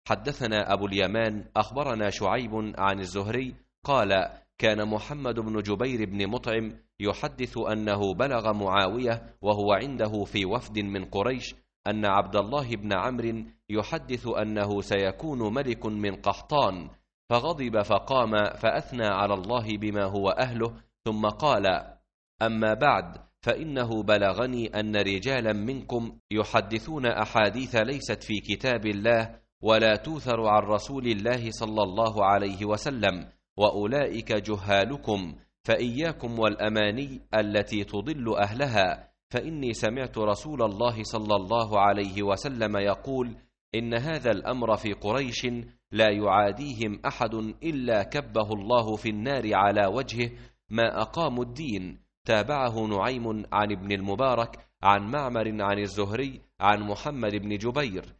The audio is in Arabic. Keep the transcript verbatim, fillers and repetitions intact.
حدثنا أبو اليمان أخبرنا شعيب عن الزهري قال: كان محمد بن جبير بن مطعم يحدث أنه بلغ معاوية وهو عنده في وفد من قريش أن عبد الله بن عمرو يحدث أنه سيكون ملك من قحطان، فغضب فقام فأثنى على الله بما هو أهله، ثم قال: أما بعد، فإنه بلغني أن رجالا منكم يحدثون أحاديث ليست في كتاب الله ولا توثر عن رسول الله صلى الله عليه وسلم، وأولئك جهالكم، فإياكم والأماني التي تضل أهلها، فإني سمعت رسول الله صلى الله عليه وسلم يقول: إن هذا الأمر في قريش لا يعاديهم أحد إلا كبه الله في النار على وجهه ما أقاموا الدين. تابعه نعيم عن ابن المبارك عن معمر عن الزهري عن محمد بن جبير.